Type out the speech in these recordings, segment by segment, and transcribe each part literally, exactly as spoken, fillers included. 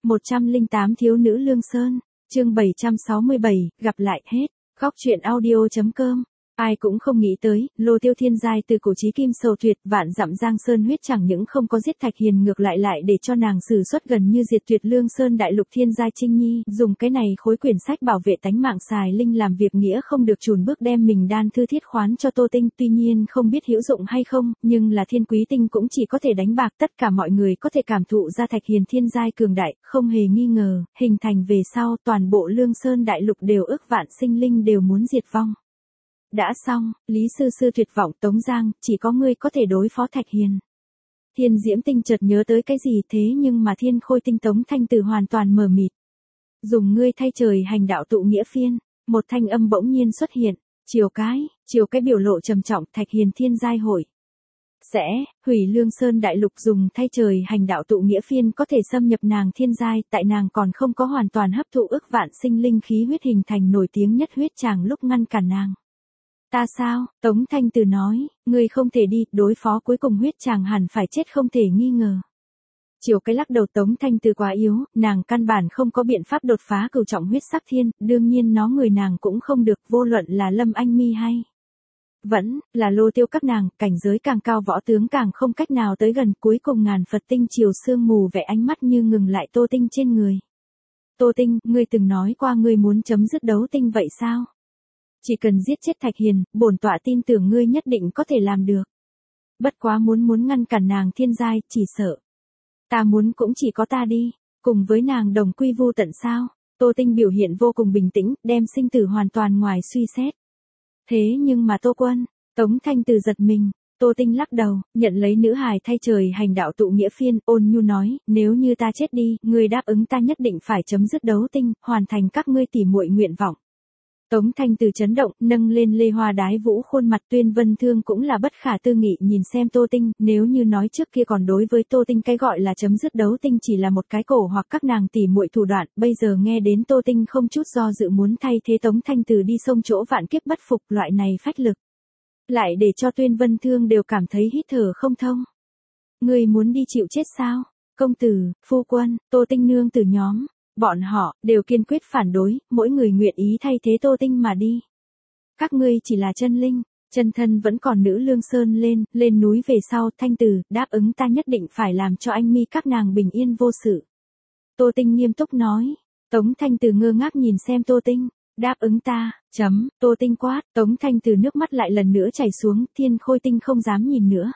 một trăm lẻ tám Thiếu nữ Lương Sơn, chương bảy trăm sáu mươi bảy, gặp lại hết. Góc truyện audio chấm com. Ai cũng không nghĩ tới, Lô Tiêu thiên giai từ cổ chí kim sầu tuyệt, vạn dặm giang sơn huyết chẳng những không có giết Thạch Hiền, ngược lại lại để cho nàng sử xuất gần như diệt tuyệt Lương Sơn đại lục thiên giai Trinh Nhi, dùng cái này khối quyển sách bảo vệ tánh mạng xài linh làm việc nghĩa không được chùn bước đem mình đan thư thiết khoán cho Tô Tinh, tuy nhiên không biết hữu dụng hay không, nhưng là Thiên Quý Tinh cũng chỉ có thể đánh bạc, tất cả mọi người có thể cảm thụ ra Thạch Hiền thiên giai cường đại, không hề nghi ngờ, hình thành về sau toàn bộ Lương Sơn đại lục đều ước vạn sinh linh đều muốn diệt vong. Đã xong, Lý Sư Sư tuyệt vọng Tống Giang, chỉ có ngươi có thể đối phó Thạch Hiền. Thiên Diễm Tinh chợt nhớ tới cái gì thế nhưng mà Thiên Khôi Tinh Tống Thanh Từ hoàn toàn mờ mịt. Dùng ngươi thay trời hành đạo tụ nghĩa phiên, một thanh âm bỗng nhiên xuất hiện, chiều cái, chiều cái biểu lộ trầm trọng Thạch Hiền thiên giai hội. Sẽ, hủy Lương Sơn đại lục dùng thay trời hành đạo tụ nghĩa phiên có thể xâm nhập nàng thiên giai, tại nàng còn không có hoàn toàn hấp thụ ức vạn sinh linh khí huyết hình thành nổi tiếng nhất huyết tràng lúc ngăn cản nàng. Ta sao, Tống Thanh Từ nói, ngươi không thể đi, đối phó cuối cùng huyết chàng hẳn phải chết không thể nghi ngờ. Chiều cái lắc đầu Tống Thanh Từ quá yếu, nàng căn bản không có biện pháp đột phá cửu trọng huyết sắc thiên, đương nhiên nó người nàng cũng không được, vô luận là Lâm Anh Mi hay. Vẫn, là Lô Tiêu các nàng, cảnh giới càng cao võ tướng càng không cách nào tới gần, cuối cùng ngàn Phật tinh chiều sương mù vẽ ánh mắt như ngừng lại Tô Tinh trên người. Tô Tinh, ngươi từng nói qua ngươi muốn chấm dứt đấu tinh vậy sao? Chỉ cần giết chết Thạch Hiền, bổn tọa tin tưởng ngươi nhất định có thể làm được. Bất quá muốn muốn ngăn cản nàng thiên giai, chỉ sợ. Ta muốn cũng chỉ có ta đi, cùng với nàng đồng quy vu tận sao. Tô Tinh biểu hiện vô cùng bình tĩnh, đem sinh tử hoàn toàn ngoài suy xét. Thế nhưng mà Tô Quân, Tống Thanh Từ giật mình, Tô Tinh lắc đầu, nhận lấy nữ hài thay trời hành đạo tụ nghĩa phiên, ôn nhu nói, nếu như ta chết đi, ngươi đáp ứng ta nhất định phải chấm dứt đấu tinh, hoàn thành các ngươi tỉ muội nguyện vọng. Tống Thanh Từ chấn động, nâng lên lê hoa đái vũ khuôn mặt Tuyên Vân Thương cũng là bất khả tư nghị nhìn xem Tô Tinh, nếu như nói trước kia còn đối với Tô Tinh cái gọi là chấm dứt đấu tinh chỉ là một cái cổ hoặc các nàng tỉ muội thủ đoạn, bây giờ nghe đến Tô Tinh không chút do dự muốn thay thế Tống Thanh Từ đi sông chỗ vạn kiếp bất phục, loại này phách lực. Lại để cho Tuyên Vân Thương đều cảm thấy hít thở không thông. Người muốn đi chịu chết sao? Công tử, phu quân, Tô Tinh nương tử nhóm. Bọn họ, đều kiên quyết phản đối, mỗi người nguyện ý thay thế Tô Tinh mà đi. Các ngươi chỉ là chân linh, chân thân vẫn còn nữ Lương Sơn lên, lên núi về sau, Thanh Từ, đáp ứng ta nhất định phải làm cho anh mi các nàng bình yên vô sự. Tô Tinh nghiêm túc nói, Tống Thanh Từ ngơ ngác nhìn xem Tô Tinh, đáp ứng ta, chấm, Tô Tinh quát, Tống Thanh Từ nước mắt lại lần nữa chảy xuống, Thiên Khôi Tinh không dám nhìn nữa.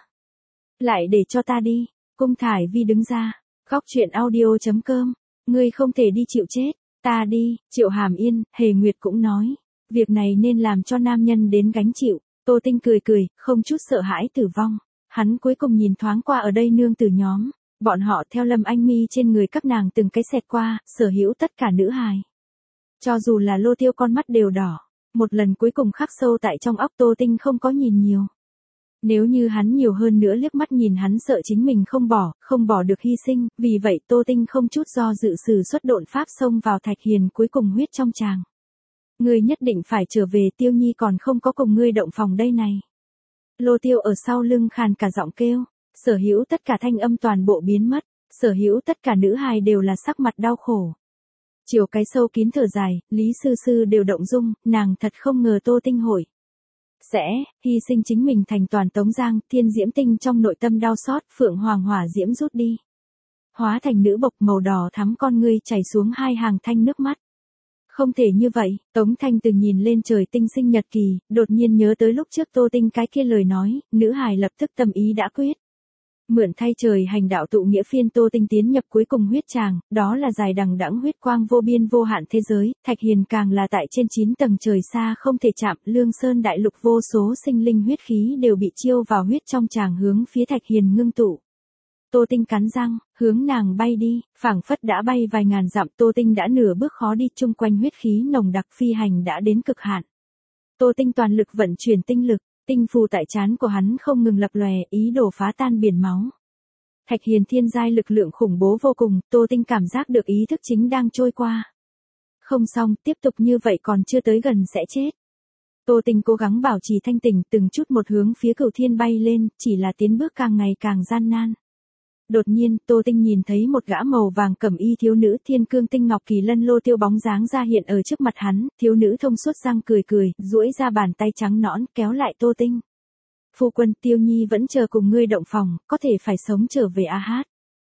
Lại để cho ta đi, Cung Thải Vi đứng ra, góc truyện audio chấm com. Ngươi không thể đi chịu chết, ta đi, Triệu Hàm Yên, Hề Nguyệt cũng nói, việc này nên làm cho nam nhân đến gánh chịu. Tô Tinh cười cười, không chút sợ hãi tử vong. Hắn cuối cùng nhìn thoáng qua ở đây nương tử nhóm, bọn họ theo Lâm Anh Mi trên người các nàng từng cái xẹt qua, sở hữu tất cả nữ hài. Cho dù là Lô Tiêu con mắt đều đỏ, một lần cuối cùng khắc sâu tại trong óc Tô Tinh không có nhìn nhiều. Nếu như hắn nhiều hơn nữa liếc mắt nhìn hắn sợ chính mình không bỏ, không bỏ được hy sinh, vì vậy Tô Tinh không chút do dự sử xuất độn pháp xông vào Thạch Hiền cuối cùng huyết trong tràng. Ngươi nhất định phải trở về, Tiêu Nhi còn không có cùng ngươi động phòng đây này. Lô Tiêu ở sau lưng khàn cả giọng kêu, sở hữu tất cả thanh âm toàn bộ biến mất, sở hữu tất cả nữ hài đều là sắc mặt đau khổ. Chiều cái sâu kín thở dài, Lý Sư Sư đều động dung, nàng thật không ngờ Tô Tinh hội sẽ hy sinh chính mình thành toàn Tống Giang. Thiên Diễm Tinh trong nội tâm đau xót, Phượng Hoàng hỏa diễm rút đi, hóa thành nữ bộc màu đỏ thắm, con ngươi chảy xuống hai hàng thanh nước mắt. Không thể như vậy, Tống Thanh Từ nhìn lên trời tinh sinh nhật kỳ, đột nhiên nhớ tới lúc trước Tô Tinh cái kia lời nói, nữ hài lập tức tâm ý đã quyết. Mượn thay trời hành đạo tụ nghĩa phiên, Tô Tinh tiến nhập cuối cùng huyết tràng, đó là dài đằng đẵng huyết quang vô biên vô hạn thế giới, Thạch Hiền càng là tại trên chín tầng trời xa không thể chạm, Lương Sơn đại lục vô số sinh linh huyết khí đều bị chiêu vào huyết trong tràng hướng phía Thạch Hiền ngưng tụ. Tô Tinh cắn răng, hướng nàng bay đi, phảng phất đã bay vài ngàn dặm, Tô Tinh đã nửa bước khó đi, chung quanh huyết khí nồng đặc, phi hành đã đến cực hạn. Tô Tinh toàn lực vận chuyển tinh lực, tinh phù tại trán của hắn không ngừng lập lòe, ý đồ phá tan biển máu. Thạch Hiền thiên giai lực lượng khủng bố vô cùng, Tô Tinh cảm giác được ý thức chính đang trôi qua. Không xong, tiếp tục như vậy còn chưa tới gần sẽ chết. Tô Tinh cố gắng bảo trì thanh tỉnh, từng chút một hướng phía cửu thiên bay lên, chỉ là tiến bước càng ngày càng gian nan. Đột nhiên, Tô Tinh nhìn thấy một gã màu vàng cẩm y thiếu nữ thiên cương tinh ngọc kỳ lân lô tiêu bóng dáng ra hiện ở trước mặt hắn, thiếu nữ thông suốt răng cười cười, duỗi ra bàn tay trắng nõn, kéo lại Tô Tinh. Phu quân, Tiêu Nhi vẫn chờ cùng ngươi động phòng, có thể phải sống trở về a hát.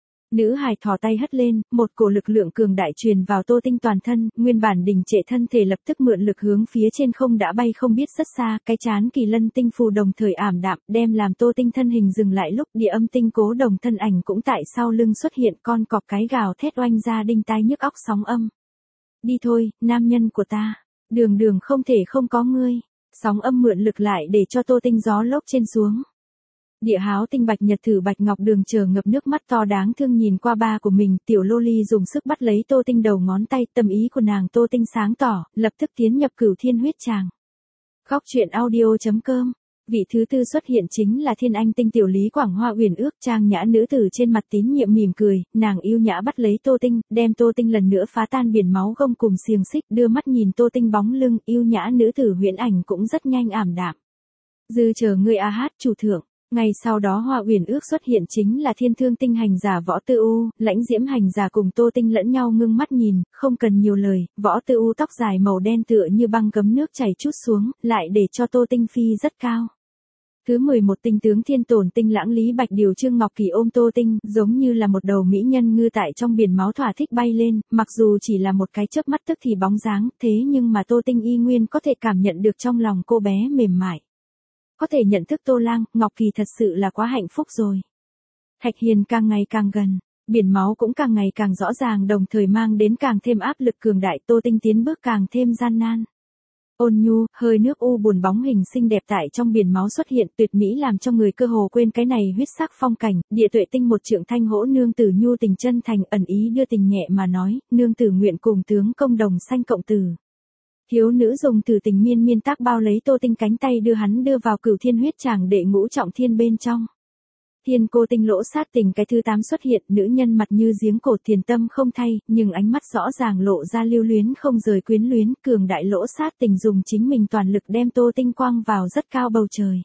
Nữ hài thò tay hất lên, một cổ lực lượng cường đại truyền vào Tô Tinh toàn thân, nguyên bản đình trệ thân thể lập tức mượn lực hướng phía trên không đã bay không biết rất xa, cái chán kỳ lân tinh phù đồng thời ảm đạm, đem làm Tô Tinh thân hình dừng lại lúc địa âm tinh cố đồng thân ảnh cũng tại sau lưng xuất hiện con cọp cái gào thét oanh ra đinh tai nhức óc sóng âm. Đi thôi, nam nhân của ta, đường đường không thể không có ngươi, sóng âm mượn lực lại để cho Tô Tinh gió lốc trên xuống. Địa háo tinh bạch nhật thử bạch ngọc đường chờ ngập nước mắt to đáng thương nhìn qua ba của mình, tiểu lô ly dùng sức bắt lấy Tô Tinh đầu ngón tay, tâm ý của nàng Tô Tinh sáng tỏ, lập tức tiến nhập cửu thiên huyết tràng. Khóc chuyện audio chấm com. Vị thứ tư xuất hiện chính là thiên anh tinh tiểu Lý Quảng Hoa uyển ước trang nhã nữ tử trên mặt tín nhiệm mỉm cười, nàng yêu nhã bắt lấy Tô Tinh, đem Tô Tinh lần nữa phá tan biển máu gông cùng xiềng xích, đưa mắt nhìn Tô Tinh bóng lưng, yêu nhã nữ tử huyễn ảnh cũng rất nhanh ảm đạm. Dư chờ ngươi a hát chủ thượng. Ngày sau đó Hoa Uyển ước xuất hiện chính là thiên thương tinh hành giả Võ Tư U, lãnh diễm hành giả cùng Tô Tinh lẫn nhau ngưng mắt nhìn, không cần nhiều lời, Võ Tư U tóc dài màu đen tựa như băng cấm nước chảy chút xuống, lại để cho Tô Tinh phi rất cao. Thứ mười một tinh tướng thiên tổn tinh lãng Lý Bạch Điều Trương Ngọc Kỳ ôm Tô Tinh, giống như là một đầu mỹ nhân ngư tại trong biển máu thỏa thích bay lên, mặc dù chỉ là một cái chớp mắt tức thì bóng dáng, thế nhưng mà Tô Tinh y nguyên có thể cảm nhận được trong lòng cô bé mềm mại. Có thể nhận thức Tô Lang, Ngọc Kỳ thật sự là quá hạnh phúc rồi. Thạch Hiền càng ngày càng gần, biển máu cũng càng ngày càng rõ ràng đồng thời mang đến càng thêm áp lực cường đại, Tô Tinh tiến bước càng thêm gian nan. Ôn nhu, hơi nước u buồn bóng hình xinh đẹp tại trong biển máu xuất hiện tuyệt mỹ làm cho người cơ hồ quên cái này huyết sắc phong cảnh, địa tuệ tinh một trượng thanh hỗ nương tử nhu tình chân thành ẩn ý đưa tình nhẹ mà nói, nương tử nguyện cùng tướng công đồng sanh cộng tử. Thiếu nữ dùng từ tình miên miên tác bao lấy Tô Tinh cánh tay đưa hắn đưa vào cửu thiên huyết tràng đệ ngũ trọng thiên bên trong. Thiên cô tinh lỗ sát tình cái thứ tám xuất hiện, nữ nhân mặt như giếng cổ thiền tâm không thay, nhưng ánh mắt rõ ràng lộ ra lưu luyến không rời quyến luyến, cường đại lỗ sát tình dùng chính mình toàn lực đem Tô Tinh quang vào rất cao bầu trời.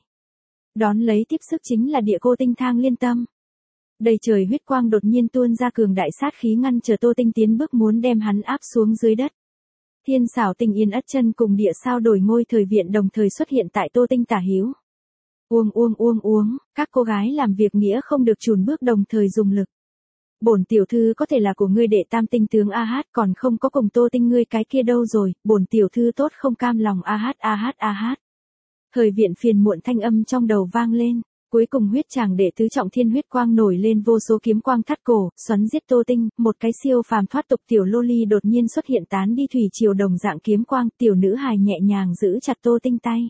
Đón lấy tiếp sức chính là địa cô tinh thang liên tâm. Đầy trời huyết quang đột nhiên tuôn ra cường đại sát khí ngăn chờ Tô Tinh tiến bước muốn đem hắn áp xuống dưới đất. Thiên xảo tình yên ất chân cùng địa sao đổi ngôi thời viện đồng thời xuất hiện tại Tô Tinh tả hữu. Uông uông uông uống, các cô gái làm việc nghĩa không được chùn bước đồng thời dùng lực. Bổn tiểu thư có thể là của ngươi đệ tam tinh tướng a hát còn không có cùng Tô Tinh ngươi cái kia đâu rồi, bổn tiểu thư tốt không cam lòng a hát a hát a hát. Thời viện phiền muộn thanh âm trong đầu vang lên. Cuối cùng huyết tràng đệ tứ trọng thiên huyết quang nổi lên vô số kiếm quang thắt cổ, xoắn giết Tô Tinh, một cái siêu phàm thoát tục tiểu lô ly đột nhiên xuất hiện tán đi thủy triều đồng dạng kiếm quang, tiểu nữ hài nhẹ nhàng giữ chặt Tô Tinh tay.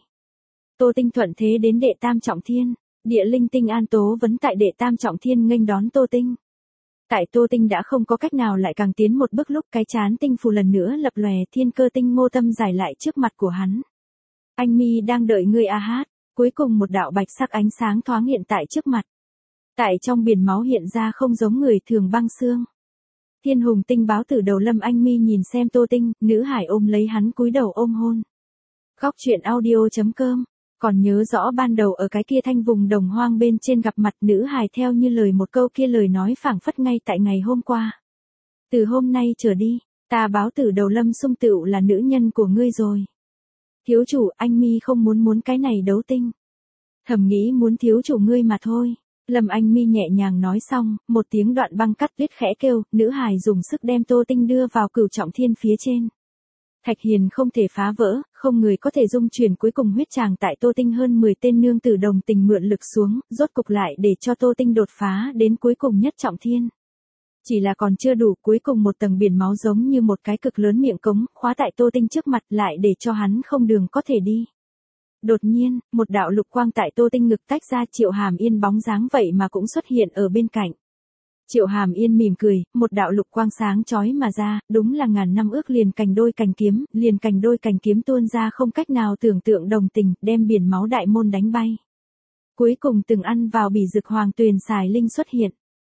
Tô Tinh thuận thế đến đệ tam trọng thiên, địa linh tinh an tố vấn tại đệ tam trọng thiên nghênh đón Tô Tinh. Tại Tô Tinh đã không có cách nào lại càng tiến một bước lúc cái chán tinh phù lần nữa lập lòe thiên cơ tinh ngô tâm giải lại trước mặt của hắn. Anh mi đang đợi ngươi a hát. Cuối cùng một đạo bạch sắc ánh sáng thoáng hiện tại trước mặt. Tại trong biển máu hiện ra không giống người thường băng xương. Thiên hùng tinh báo tử đầu Lâm Anh Mi nhìn xem Tô Tinh, nữ hải ôm lấy hắn cúi đầu ôm hôn. Khóc chuyện audio chấm com. Còn nhớ rõ ban đầu ở cái kia thanh vùng đồng hoang bên trên gặp mặt nữ hải theo như lời một câu kia lời nói phảng phất ngay tại ngày hôm qua. Từ hôm nay trở đi, ta báo tử đầu Lâm Sung Tựu là nữ nhân của ngươi rồi. Thiếu chủ, anh mi không muốn muốn cái này đấu tinh. Thầm nghĩ muốn thiếu chủ ngươi mà thôi. Lâm Anh Mi nhẹ nhàng nói xong, một tiếng đoạn băng cắt tuyết khẽ kêu, nữ hài dùng sức đem Tô Tinh đưa vào cửu trọng thiên phía trên. Thạch Hiền không thể phá vỡ, không người có thể dung chuyển cuối cùng huyết tràng tại Tô Tinh hơn mười tên nương tử đồng tình mượn lực xuống, rốt cục lại để cho Tô Tinh đột phá đến cuối cùng nhất trọng thiên. Chỉ là còn chưa đủ, cuối cùng một tầng biển máu giống như một cái cực lớn miệng cống, khóa tại Tô Tinh trước mặt lại để cho hắn không đường có thể đi. Đột nhiên, một đạo lục quang tại Tô Tinh ngực tách ra, Triệu Hàm Yên bóng dáng vậy mà cũng xuất hiện ở bên cạnh. Triệu Hàm Yên mỉm cười, một đạo lục quang sáng chói mà ra, đúng là ngàn năm ước liền cành đôi cành kiếm, liền cành đôi cành kiếm tuôn ra không cách nào tưởng tượng đồng tình, đem biển máu đại môn đánh bay. Cuối cùng từng ăn vào bỉ dực hoàng tuyền xài linh xuất hiện.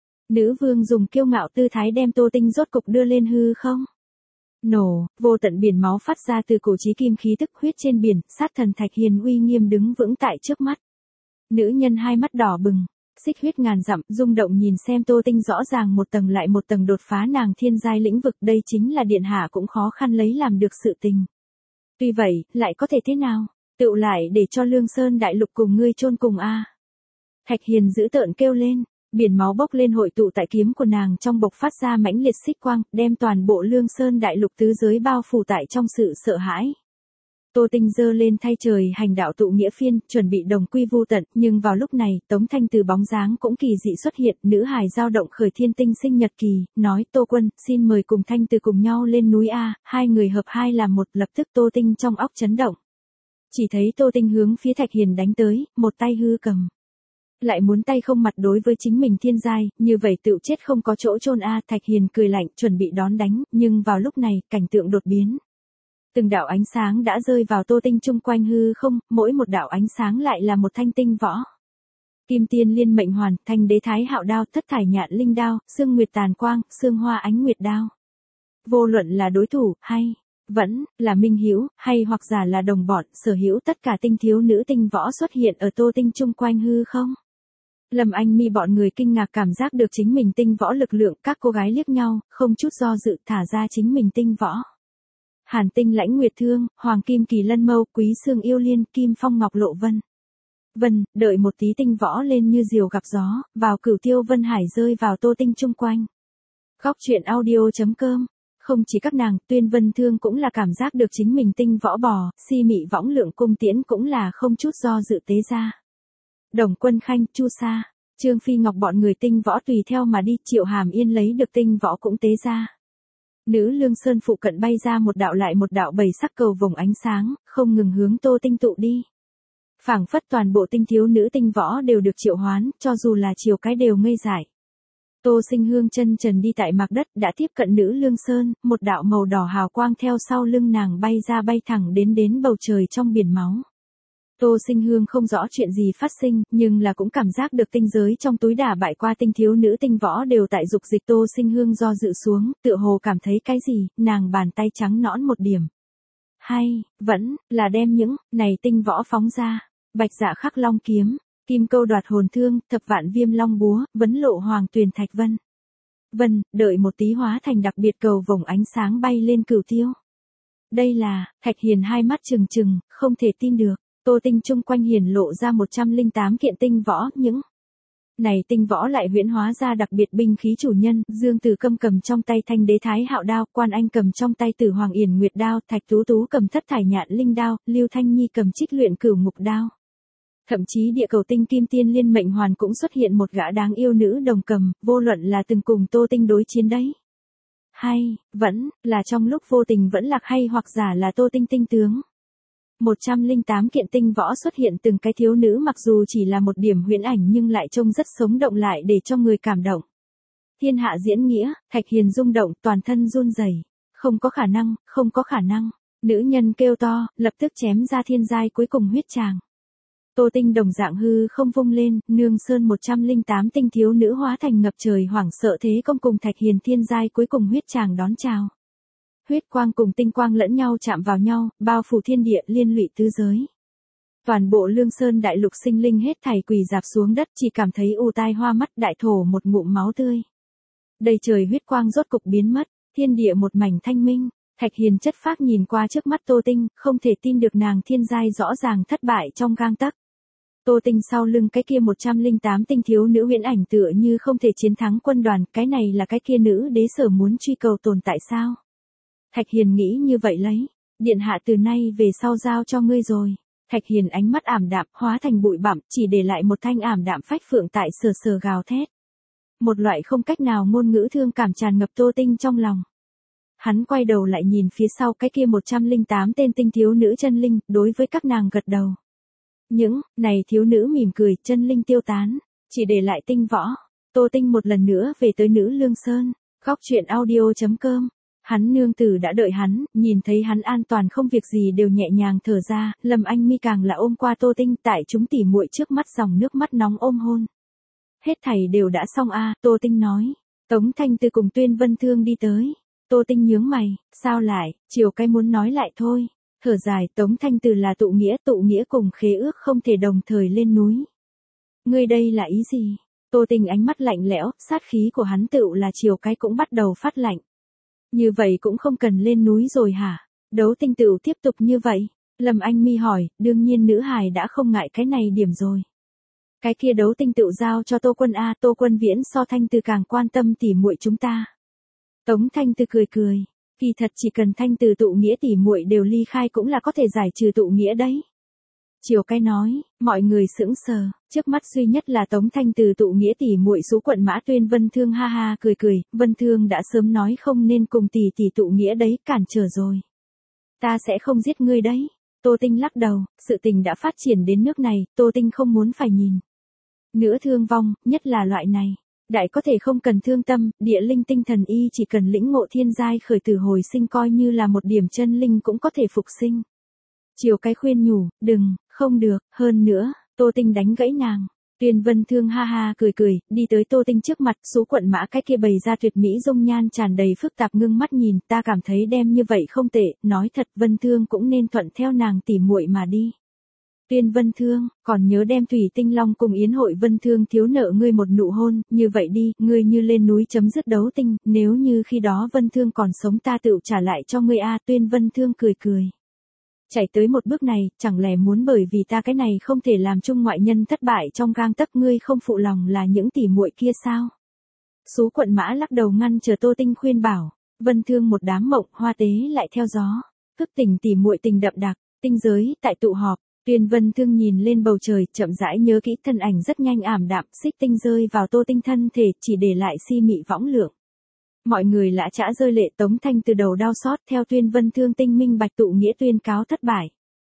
Nữ vương dùng kiêu ngạo tư thái đem Tô Tinh rốt cục đưa lên hư không. Nổ, vô tận biển máu phát ra từ cổ chí kim khí tức huyết trên biển, sát thần Thạch Hiền uy nghiêm đứng vững tại trước mắt. Nữ nhân hai mắt đỏ bừng, Xích huyết ngàn dặm, rung động nhìn xem Tô Tinh rõ ràng một tầng lại một tầng đột phá nàng thiên giai lĩnh vực, đây chính là điện hạ cũng khó khăn lấy làm được sự tình. Tuy vậy, lại có thể thế nào? Tựu lại để cho Lương Sơn đại lục cùng ngươi chôn cùng a. Thạch Hiền dữ tợn kêu lên, biển máu bốc lên hội tụ tại kiếm của nàng trong bộc phát ra mãnh liệt xích quang, đem toàn bộ Lương Sơn đại lục tứ giới bao phủ tại trong sự sợ hãi. Tô Tinh giơ lên thay trời hành đạo tụ nghĩa phiên, chuẩn bị đồng quy vu tận, nhưng vào lúc này, Tống Thanh từ bóng dáng cũng kỳ dị xuất hiện, nữ hài dao động khởi thiên tinh sinh nhật kỳ, nói: "Tô Quân, xin mời cùng Thanh từ cùng nhau lên núi a." Hai người hợp hai làm một, lập tức Tô Tinh trong óc chấn động. Chỉ thấy Tô Tinh hướng phía Thạch Hiền đánh tới, một tay hư cầm. Lại muốn tay không mặt đối với chính mình thiên giai, như vậy tựu chết không có chỗ chôn a. Thạch Hiền cười lạnh, chuẩn bị đón đánh, nhưng vào lúc này, cảnh tượng đột biến. Từng đạo ánh sáng đã rơi vào Tô Tinh chung quanh hư không, mỗi một đạo ánh sáng lại là một thanh tinh võ. Kim tiên liên mệnh hoàn, thanh đế thái hạo đao, thất thải nhạn linh đao, sương nguyệt tàn quang, sương hoa ánh nguyệt đao. Vô luận là đối thủ, hay vẫn là minh hữu, hay hoặc giả là đồng bọn, sở hữu tất cả tinh thiếu nữ tinh võ xuất hiện ở Tô Tinh chung quanh hư không. Lâm Anh Mi bọn người kinh ngạc cảm giác được chính mình tinh võ lực lượng, các cô gái liếc nhau, không chút do dự thả ra chính mình tinh võ. Hàn Tinh lãnh nguyệt thương, Hoàng Kim kỳ lân mâu, Quý xương yêu liên, Kim phong ngọc lộ vân. Vân, đợi một tí tinh võ lên như diều gặp gió, vào cửu tiêu vân hải rơi vào Tô Tinh chung quanh. Góc truyện audio chấm com. Không chỉ các nàng, Tuyên Vân Thương cũng là cảm giác được chính mình tinh võ bò, si mị võng lượng cung tiễn cũng là không chút do dự tế ra. Đồng Quân Khanh, Chu Sa, Trương Phi Ngọc bọn người tinh võ tùy theo mà đi, Triệu Hàm Yên lấy được tinh võ cũng tế ra. Nữ Lương Sơn phụ cận bay ra một đạo lại một đạo bảy sắc cầu vồng ánh sáng, không ngừng hướng Tô Tinh tụ đi. Phảng phất toàn bộ tinh thiếu nữ tinh võ đều được triệu hoán, cho dù là chiều cái đều ngây dại. Tô Sinh Hương chân trần đi tại mặt đất đã tiếp cận nữ Lương Sơn, một đạo màu đỏ hào quang theo sau lưng nàng bay ra bay thẳng đến đến bầu trời trong biển máu. Tô Sinh Hương không rõ chuyện gì phát sinh, nhưng là cũng cảm giác được tinh giới trong túi đả bại qua tinh thiếu nữ tinh võ đều tại dục dịch. Tô Sinh Hương do dự xuống, tựa hồ cảm thấy cái gì, nàng bàn tay trắng nõn một điểm. Hay, vẫn, là đem những, này tinh võ phóng ra, bạch dạ khắc long kiếm, kim câu đoạt hồn thương, thập vạn viêm long búa, vấn lộ hoàng tuyền thạch vân. Vân, đợi một tí hóa thành đặc biệt cầu vồng ánh sáng bay lên cửu tiêu. Đây là, Thạch Hiền hai mắt trừng trừng, không thể tin được. Tô Tinh chung quanh hiển lộ ra một trăm lẻ tám kiện tinh võ, những này tinh võ lại huyễn hóa ra đặc biệt binh khí chủ nhân, Dương Tử Câm cầm trong tay thanh đế thái hạo đao, Quan Anh cầm trong tay Tử Hoàng Yển Nguyệt đao, Thạch Tú Tú cầm thất thải nhạn linh đao, Lưu Thanh Nhi cầm trích luyện cửu ngục đao. Thậm chí địa cầu tinh kim tiên liên mệnh hoàn cũng xuất hiện một gã đáng yêu nữ đồng cầm, vô luận là từng cùng Tô Tinh đối chiến đấy. Hay, vẫn, là trong lúc vô tình vẫn lạc hay hoặc giả là Tô Tinh tinh tướng. một trăm lẻ tám kiện tinh võ xuất hiện từng cái thiếu nữ mặc dù chỉ là một điểm huyễn ảnh nhưng lại trông rất sống động lại để cho người cảm động. Thiên hạ diễn nghĩa, Thạch Hiền rung động, toàn thân run rẩy. Không có khả năng, không có khả năng. Nữ nhân kêu to, lập tức chém ra thiên giai cuối cùng huyết tràng. Tô Tinh đồng dạng hư không vung lên, nương sơn một trăm lẻ tám tinh thiếu nữ hóa thành ngập trời hoảng sợ thế công cùng Thạch Hiền thiên giai cuối cùng huyết tràng đón chào. Huyết quang cùng tinh quang lẫn nhau chạm vào nhau, bao phủ thiên địa liên lụy tứ giới. Toàn bộ Lương Sơn đại lục sinh linh hết thảy quỳ rạp xuống đất, chỉ cảm thấy u tai hoa mắt, đại thổ một ngụm máu tươi. Đầy trời huyết quang rốt cục biến mất, thiên địa một mảnh thanh minh. Thạch Hiền chất phác nhìn qua trước mắt Tô Tinh, không thể tin được nàng thiên giai rõ ràng thất bại trong gang tấc. Tô Tinh sau lưng cái kia một trăm lẻ tám tinh thiếu nữ huyễn ảnh tựa như không thể chiến thắng quân đoàn, cái này là cái kia nữ đế sở muốn truy cầu tồn tại sao? Thạch Hiền nghĩ như vậy lấy, điện hạ từ nay về sau giao cho ngươi rồi. Thạch Hiền ánh mắt ảm đạm, hóa thành bụi bặm, chỉ để lại một thanh ảm đạm phách phượng tại sờ sờ gào thét. Một loại không cách nào ngôn ngữ thương cảm tràn ngập Tô Tinh trong lòng. Hắn quay đầu lại nhìn phía sau cái kia một trăm lẻ tám tên tinh thiếu nữ chân linh, đối với các nàng gật đầu. Những, này thiếu nữ mỉm cười, chân linh tiêu tán, chỉ để lại tinh võ. Tô Tinh một lần nữa về tới nữ Lương Sơn, góc truyện audio chấm com. Hắn nương tử đã đợi hắn, nhìn thấy hắn an toàn không việc gì đều nhẹ nhàng thở ra, Lâm Anh Mi càng là ôm qua Tô Tinh tại chúng tỉ muội trước mắt dòng nước mắt nóng ôm hôn. Hết thảy đều đã xong a, Tô Tinh nói. Tống Thanh Từ cùng Tuyên Vân Thương đi tới. Tô Tinh nhướng mày, sao lại, chiều cái muốn nói lại thôi. Thở dài, Tống Thanh Từ là tụ nghĩa, tụ nghĩa cùng khế ước không thể đồng thời lên núi. Ngươi đây là ý gì? Tô Tinh ánh mắt lạnh lẽo, sát khí của hắn tựu là chiều cái cũng bắt đầu phát lạnh. Như vậy cũng không cần lên núi rồi hả? Đấu Tinh tựu tiếp tục như vậy. Lâm Anh Mi hỏi, đương nhiên nữ hài đã không ngại cái này điểm rồi. Cái kia Đấu Tinh tựu giao cho Tô Quân A, Tô Quân Viễn so Thanh Từ càng quan tâm tỉ muội chúng ta. Tống Thanh Từ cười cười, kỳ thật chỉ cần Thanh Từ tụ nghĩa tỉ muội đều ly khai cũng là có thể giải trừ tụ nghĩa đấy. Chiều cái nói, mọi người sững sờ, trước mắt duy nhất là Tống Thanh Từ tụ nghĩa tỉ muội số quận Mã Tuyên. Vân Thương ha ha cười cười, Vân Thương đã sớm nói không nên cùng tỷ tỷ tụ nghĩa đấy, cản trở rồi. Ta sẽ không giết ngươi đấy. Tô Tinh lắc đầu, sự tình đã phát triển đến nước này, Tô Tinh không muốn phải nhìn nữa thương vong, nhất là loại này. Đại có thể không cần thương tâm, địa linh tinh thần y chỉ cần lĩnh ngộ thiên giai khởi tử hồi sinh coi như là một điểm chân linh cũng có thể phục sinh. Chiều cái khuyên nhủ, đừng, không được, hơn nữa, Tô Tinh đánh gãy nàng. Tuyên Vân Thương ha ha cười cười, đi tới Tô Tinh trước mặt, số quận Mã cái kia bày ra tuyệt mỹ dung nhan tràn đầy phức tạp, ngưng mắt nhìn, ta cảm thấy đem như vậy không tệ, nói thật Vân Thương cũng nên thuận theo nàng tỉ muội mà đi. Tuyên Vân Thương, còn nhớ đem Thủy Tinh Long cùng Yến Hội Vân Thương thiếu nợ ngươi một nụ hôn, như vậy đi, ngươi như lên núi chấm dứt Đấu Tinh, nếu như khi đó Vân Thương còn sống ta tựu trả lại cho ngươi a. Tuyên Vân Thương cười cười. Chạy tới một bước này, chẳng lẽ muốn bởi vì ta cái này không thể làm chung ngoại nhân thất bại trong gang tấc, ngươi không phụ lòng là những tỉ muội kia sao? Sú quận Mã lắc đầu ngăn chờ Tô Tinh khuyên bảo, Vân Thương một đám mộng hoa tế lại theo gió, thức tỉnh tỉ muội tình đậm đặc, tinh giới tại tụ họp. Tuyên Vân Thương nhìn lên bầu trời, chậm rãi nhớ kỹ thân ảnh rất nhanh ảm đạm, xích tinh rơi vào Tô Tinh thân thể, chỉ để lại si mị võng lượng. Mọi người lã chã rơi lệ. Tống Thanh từ đầu đau xót, theo Tuyên Vân Thương tinh minh bạch tụ nghĩa tuyên cáo thất bại.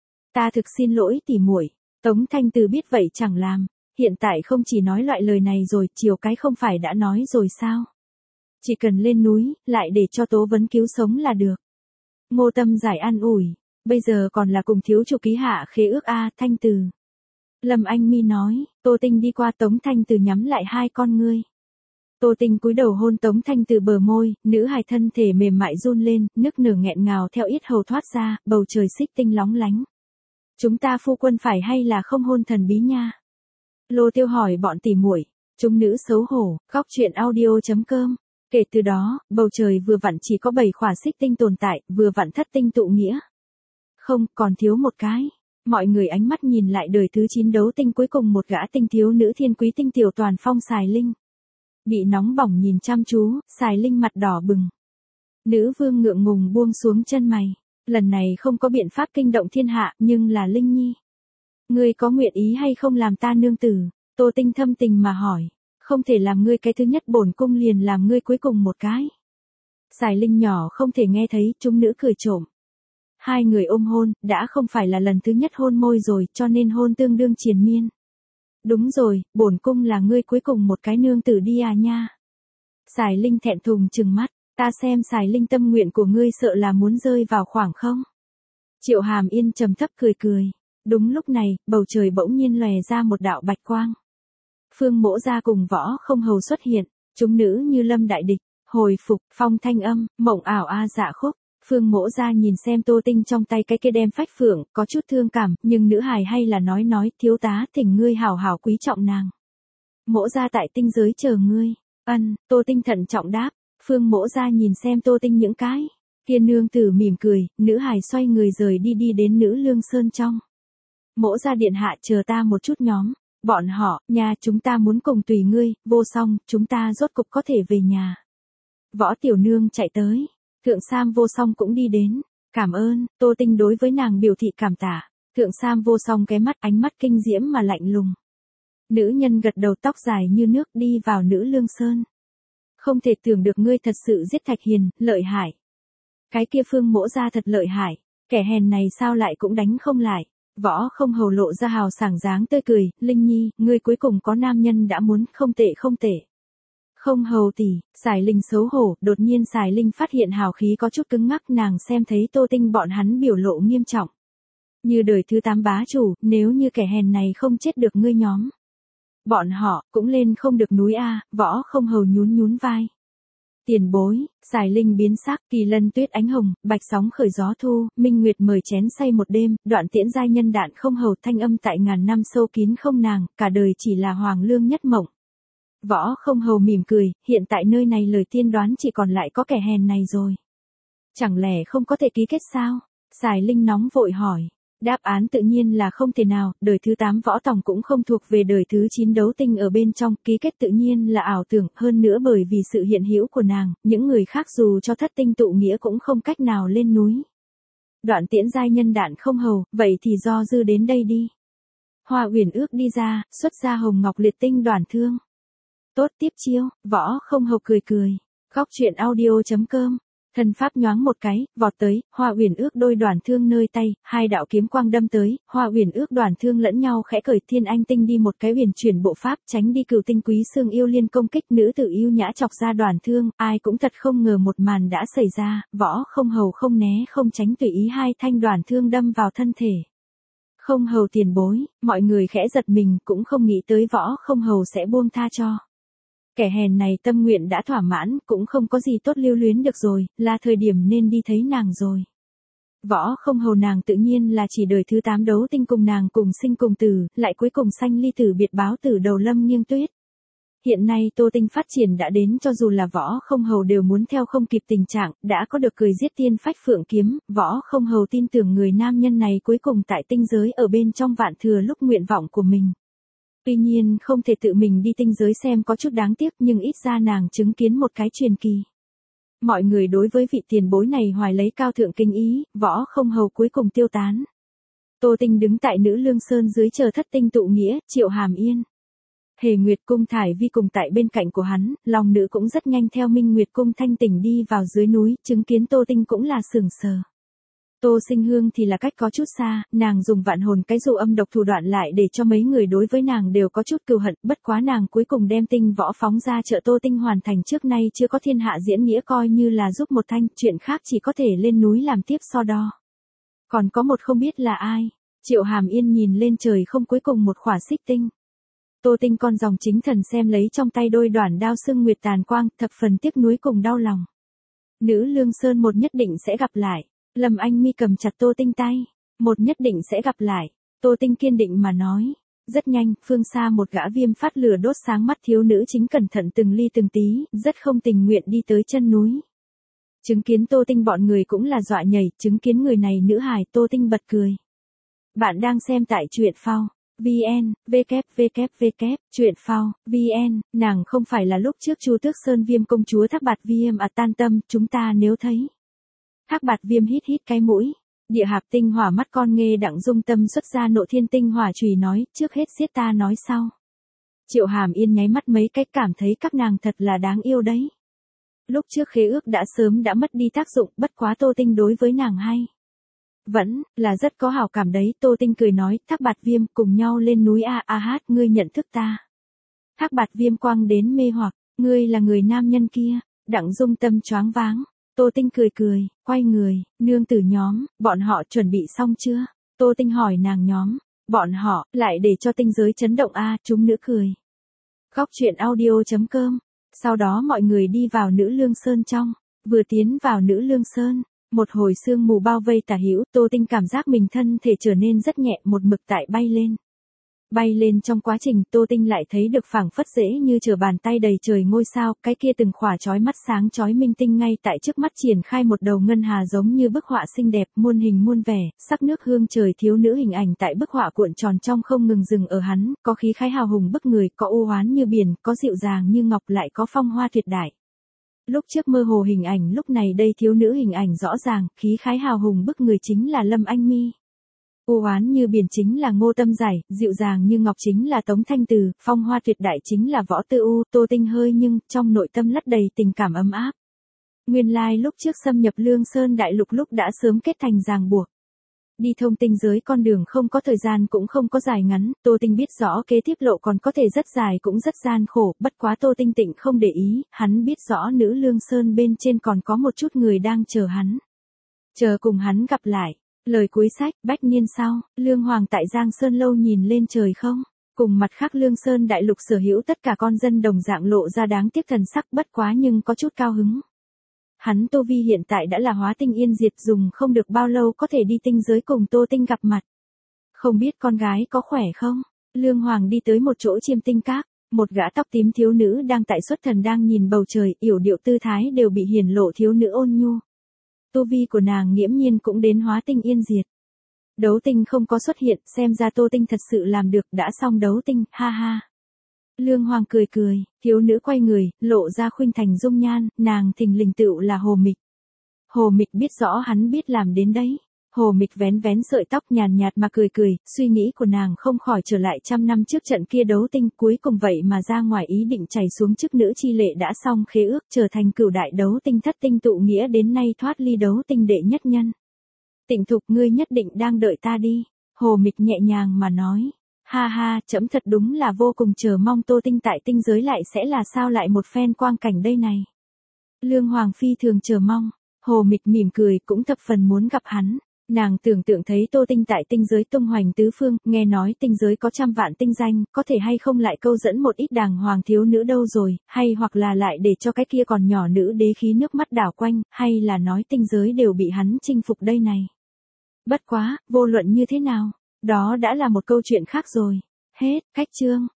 Ta thực xin lỗi tỉ muội. Tống Thanh từ biết vậy chẳng làm, hiện tại không chỉ nói loại lời này rồi, chiều cái không phải đã nói rồi sao? Chỉ cần lên núi, lại để cho Tố Vấn cứu sống là được. Ngô Tâm giải an ủi, bây giờ còn là cùng thiếu chủ ký hạ khế ước a. Thanh từ. Lâm Anh Mi nói, Tô Tinh đi qua. Tống Thanh từ nhắm lại hai con ngươi. Tô Tinh cúi đầu hôn Tống Thanh từ bờ môi, nữ hài thân thể mềm mại run lên, nức nở nghẹn ngào theo yết hầu thoát ra, bầu trời xích tinh lóng lánh. Chúng ta phu quân phải hay là không hôn thần bí nha? Lô Tiêu hỏi bọn tỉ muội. Chúng nữ xấu hổ, góc truyện audio chấm com. Kể từ đó, bầu trời vừa vặn chỉ có bảy khỏa xích tinh tồn tại, vừa vặn thất tinh tụ nghĩa. Không, còn thiếu một cái. Mọi người ánh mắt nhìn lại đời thứ chín Đấu Tinh, cuối cùng một gã tinh thiếu nữ thiên quý tinh tiểu toàn phong Sài Linh. Bị nóng bỏng nhìn chăm chú, Sài Linh mặt đỏ bừng. Nữ vương ngượng ngùng buông xuống chân mày. Lần này không có biện pháp kinh động thiên hạ, nhưng là Linh Nhi. Ngươi có nguyện ý hay không làm ta nương tử? Tô Tinh thâm tình mà hỏi. Không thể làm ngươi cái thứ nhất, bổn cung liền làm ngươi cuối cùng một cái. Sài Linh nhỏ không thể nghe thấy, chúng nữ cười trộm. Hai người ôm hôn, đã không phải là lần thứ nhất hôn môi rồi, cho nên hôn tương đương triền miên. Đúng rồi, bổn cung là ngươi cuối cùng một cái nương tử đi à nha. Sài Linh thẹn thùng trừng mắt, ta xem Sài Linh tâm nguyện của ngươi sợ là muốn rơi vào khoảng không. Triệu Hàm Yên trầm thấp cười cười. Đúng lúc này, bầu trời bỗng nhiên lòe ra một đạo bạch quang. Phương Mỗ Gia cùng Võ Không Hầu xuất hiện, chúng nữ như lâm đại địch, hồi phục, phong thanh âm, mộng ảo a dạ khúc. Phương Mỗ Gia nhìn xem Tô Tinh trong tay cái kia đem phách phượng, có chút thương cảm, nhưng nữ hài hay là nói nói, thiếu tá thỉnh ngươi hảo hảo quý trọng nàng. Mỗ Gia tại tinh giới chờ ngươi. Ân, Tô Tinh thận trọng đáp. Phương Mỗ Gia nhìn xem Tô Tinh những cái kia nương tử mỉm cười, nữ hài xoay người rời đi đi đến Nữ Lương Sơn trong. Mỗ Gia điện hạ chờ ta một chút nhóm. Bọn họ, nhà chúng ta muốn cùng tùy ngươi, vô song, chúng ta rốt cục có thể về nhà. Võ tiểu nương chạy tới. Thượng Sam Vô Song cũng đi đến. Cảm ơn. Tô Tinh đối với nàng biểu thị cảm tạ. Thượng Sam Vô Song cái mắt, ánh mắt kinh diễm mà lạnh lùng. Nữ nhân gật đầu, tóc dài như nước, đi vào Nữ Lương Sơn. Không thể tưởng được ngươi thật sự giết Thạch Hiền, lợi hại. Cái kia Phương Mỗ Gia thật lợi hại. Kẻ hèn này sao lại cũng đánh không lại. Võ Không Hầu lộ ra hào sảng dáng tươi cười. Linh Nhi, ngươi cuối cùng có nam nhân đã muốn, không tệ không tệ. Không Hầu tỷ. Sài Linh xấu hổ, đột nhiên Sài Linh phát hiện hào khí có chút cứng ngắc, nàng xem thấy Tô Tinh bọn hắn biểu lộ nghiêm trọng. Như đời thứ tám bá chủ, nếu như kẻ hèn này không chết được ngươi nhóm. Bọn họ, cũng lên không được núi a. Võ Không Hầu nhún nhún vai. Tiền bối, Sài Linh biến sắc, kỳ lân tuyết ánh hồng, bạch sóng khởi gió thu, minh nguyệt mời chén say một đêm, đoạn tiễn giai nhân đạn Không Hầu thanh âm tại ngàn năm sâu kín không nàng, cả đời chỉ là hoàng lương nhất mộng. Võ Không Hầu mỉm cười, hiện tại nơi này lời tiên đoán chỉ còn lại có kẻ hèn này rồi. Chẳng lẽ không có thể ký kết sao? Sài Linh nóng vội hỏi. Đáp án tự nhiên là không thể nào, đời thứ tám Võ Tòng cũng không thuộc về đời thứ chín đấu tinh ở bên trong, ký kết tự nhiên là ảo tưởng, hơn nữa bởi vì sự hiện hữu của nàng, những người khác dù cho thất tinh tụ nghĩa cũng không cách nào lên núi. Đoạn Tiễn giai nhân Đạn Không Hầu, vậy thì do dư đến đây đi. Hoa Uyển Ước đi ra, xuất ra hồng ngọc liệt tinh đoàn thương. Tốt tiếp chiêu, Võ Không Hầu cười cười. Góc truyện audio chấm com. Thân pháp nhoáng một cái, vọt tới, Hoa Uyển Ước đôi đoàn thương nơi tay, hai đạo kiếm quang đâm tới, Hoa Uyển Ước đoàn thương lẫn nhau khẽ cởi, Thiên Anh tinh đi một cái huyền chuyển bộ pháp, tránh đi Cửu Tinh Quý Xương yêu liên công kích, nữ tử yêu nhã chọc ra đoàn thương, ai cũng thật không ngờ một màn đã xảy ra, Võ Không Hầu không né không tránh tùy ý hai thanh đoàn thương đâm vào thân thể. Không Hầu tiền bối, mọi người khẽ giật mình, cũng không nghĩ tới Võ Không Hầu sẽ buông tha cho. Kẻ hèn này tâm nguyện đã thỏa mãn, cũng không có gì tốt lưu luyến được rồi, là thời điểm nên đi thấy nàng rồi. Võ Không Hầu nàng tự nhiên là chỉ đời thứ tám đấu tinh cùng nàng cùng sinh cùng tử, lại cuối cùng sanh ly tử biệt báo tử đầu Lâm Nghiêng Tuyết. Hiện nay Tô Tinh phát triển đã đến cho dù là Võ Không Hầu đều muốn theo không kịp tình trạng, đã có được cười giết tiên phách phượng kiếm, Võ Không Hầu tin tưởng người nam nhân này cuối cùng tại tinh giới ở bên trong vạn thừa lúc nguyện vọng của mình. Tuy nhiên không thể tự mình đi tinh giới xem có chút đáng tiếc nhưng ít ra nàng chứng kiến một cái truyền kỳ. Mọi người đối với vị tiền bối này hoài lấy cao thượng kinh ý, Võ Không Hầu cuối cùng tiêu tán. Tô Tinh đứng tại Nữ Lương Sơn dưới chờ thất tinh tụ nghĩa, Triệu Hàm Yên. Hề Nguyệt Cung Thải Vi cùng tại bên cạnh của hắn, lòng nữ cũng rất nhanh theo Minh Nguyệt Cung thanh tỉnh đi vào dưới núi, chứng kiến Tô Tinh cũng là sửng sờ. Tô Sinh Hương thì là cách có chút xa, nàng dùng vạn hồn cái dụ âm độc thủ đoạn lại để cho mấy người đối với nàng đều có chút cừu hận, bất quá nàng cuối cùng đem tinh võ phóng ra trợ Tô Tinh hoàn thành trước nay chưa có thiên hạ diễn nghĩa coi như là giúp một thanh, chuyện khác chỉ có thể lên núi làm tiếp so đo. Còn có một không biết là ai, Triệu Hàm Yên nhìn lên trời không cuối cùng một khỏa xích tinh. Tô Tinh con dòng chính thần xem lấy trong tay đôi đoản đao sưng nguyệt tàn quang, thập phần tiếc nuối cùng đau lòng. Nữ Lương Sơn một nhất định sẽ gặp lại. Lâm Anh Mi cầm chặt Tô Tinh tay, một nhất định sẽ gặp lại. Tô Tinh kiên định mà nói. Rất nhanh, phương xa một gã viêm phát lửa đốt sáng mắt thiếu nữ chính cẩn thận từng ly từng tí, rất không tình nguyện đi tới chân núi. Chứng kiến Tô Tinh bọn người cũng là dọa nhảy, chứng kiến người này nữ hài, Tô Tinh bật cười. Bạn đang xem tại truyện phao. vn, www, truyện phao, vn, nàng không phải là lúc trước Chu Tước Sơn Viêm công chúa Thác Bạt Viêm à tan tâm, chúng ta nếu thấy. Thác Bạt Viêm hít hít cái mũi, địa hạp tinh hỏa mắt con nghê đặng dung tâm xuất ra nộ thiên tinh hỏa chùy nói, trước hết giết ta nói sau. Triệu Hàm Yên nháy mắt mấy cách cảm thấy các nàng thật là đáng yêu đấy. Lúc trước khế ước đã sớm đã mất đi tác dụng, bất quá Tô Tinh đối với nàng hay. Vẫn, là rất có hảo cảm đấy, Tô Tinh cười nói, Thác Bạt Viêm cùng nhau lên núi a a hát, ngươi nhận thức ta. Thác Bạt Viêm quang đến mê hoặc, ngươi là người nam nhân kia, đặng dung tâm choáng váng. Tô Tinh cười cười, quay người, nương tử nhóm, bọn họ chuẩn bị xong chưa? Tô Tinh hỏi nàng nhóm, bọn họ, lại để cho tinh giới chấn động a chúng nữ cười. Góc truyện audio chấm com. Sau đó mọi người đi vào Nữ Lương Sơn trong, vừa tiến vào Nữ Lương Sơn. Một hồi sương mù bao vây tả hữu, Tô Tinh cảm giác mình thân thể trở nên rất nhẹ, một mực tại bay lên. Bay lên trong quá trình, Tô Tinh lại thấy được phảng phất dễ như trở bàn tay đầy trời ngôi sao, cái kia từng khỏa chói mắt sáng chói minh tinh ngay tại trước mắt triển khai một đầu ngân hà giống như bức họa xinh đẹp, muôn hình muôn vẻ, sắc nước hương trời thiếu nữ hình ảnh tại bức họa cuộn tròn trong không ngừng dừng ở hắn, có khí khái hào hùng bức người, có u oán như biển, có dịu dàng như ngọc lại có phong hoa tuyệt đại. Lúc trước mơ hồ hình ảnh, lúc này đây thiếu nữ hình ảnh rõ ràng, khí khái hào hùng bức người chính là Lâm Anh Mi. U oán như biển chính là Ngô Tâm Giải, dịu dàng như ngọc chính là Tống Thanh Từ, phong hoa tuyệt đại chính là Võ Tư U, Tô Tinh hơi nhưng, trong nội tâm lấp đầy tình cảm ấm áp. Nguyên lai lúc trước xâm nhập Lương Sơn đại lục lúc đã sớm kết thành ràng buộc. Đi thông tinh giới con đường không có thời gian cũng không có dài ngắn, Tô Tinh biết rõ kế tiếp lộ còn có thể rất dài cũng rất gian khổ, bất quá Tô Tinh tịnh không để ý, hắn biết rõ Nữ Lương Sơn bên trên còn có một chút người đang chờ hắn. Chờ cùng hắn gặp lại. Lời cuối sách, bách niên sau, Lương Hoàng tại Giang Sơn lâu nhìn lên trời không, cùng mặt khác Lương Sơn đại lục sở hữu tất cả con dân đồng dạng lộ ra đáng tiếc thần sắc bất quá nhưng có chút cao hứng. Hắn Tô Vi hiện tại đã là hóa tinh yên diệt dùng không được bao lâu có thể đi tinh giới cùng Tô Tinh gặp mặt. Không biết con gái có khỏe không? Lương Hoàng đi tới một chỗ chiêm tinh các, Một gã tóc tím thiếu nữ đang tại xuất thần đang nhìn bầu trời, yểu điệu tư thái đều bị hiển lộ thiếu nữ ôn nhu. Tu vi của nàng nghiễm nhiên cũng đến hóa tinh yên diệt. Đấu tinh không có xuất hiện, xem ra Tô Tinh thật sự làm được, đã xong đấu tinh, ha ha. Lương Hoàng cười cười, thiếu nữ quay người, lộ ra khuynh thành dung nhan, nàng thình lình tựu là Hồ Mịch. Hồ Mịch biết rõ hắn biết làm đến đấy. Hồ Mịch vén vén sợi tóc nhàn nhạt mà cười cười, suy nghĩ của nàng không khỏi trở lại trăm năm trước trận kia đấu tinh, cuối cùng vậy mà ra ngoài ý định chảy xuống chức nữ chi lệ đã xong khế ước, trở thành cửu đại đấu tinh thất tinh tụ nghĩa, đến nay thoát ly đấu tinh đệ nhất nhân. Tịnh Thục, ngươi nhất định đang đợi ta đi. Hồ Mịch nhẹ nhàng mà nói. Ha ha, trẫm thật đúng là vô cùng chờ mong Tô Tinh tại tinh giới lại sẽ là sao lại một phen quang cảnh đây này. Lương Hoàng phi thường chờ mong. Hồ Mịch mỉm cười, cũng thập phần muốn gặp hắn. Nàng tưởng tượng thấy Tô Tinh tại tinh giới tung hoành tứ phương, nghe nói tinh giới có trăm vạn tinh danh, có thể hay không lại câu dẫn một ít đàng hoàng thiếu nữ đâu rồi, hay hoặc là lại để cho cái kia còn nhỏ nữ đế khí nước mắt đảo quanh, hay là nói tinh giới đều bị hắn chinh phục đây này. Bất quá, vô luận như thế nào, đó đã là một câu chuyện khác rồi. Hết, cách chương.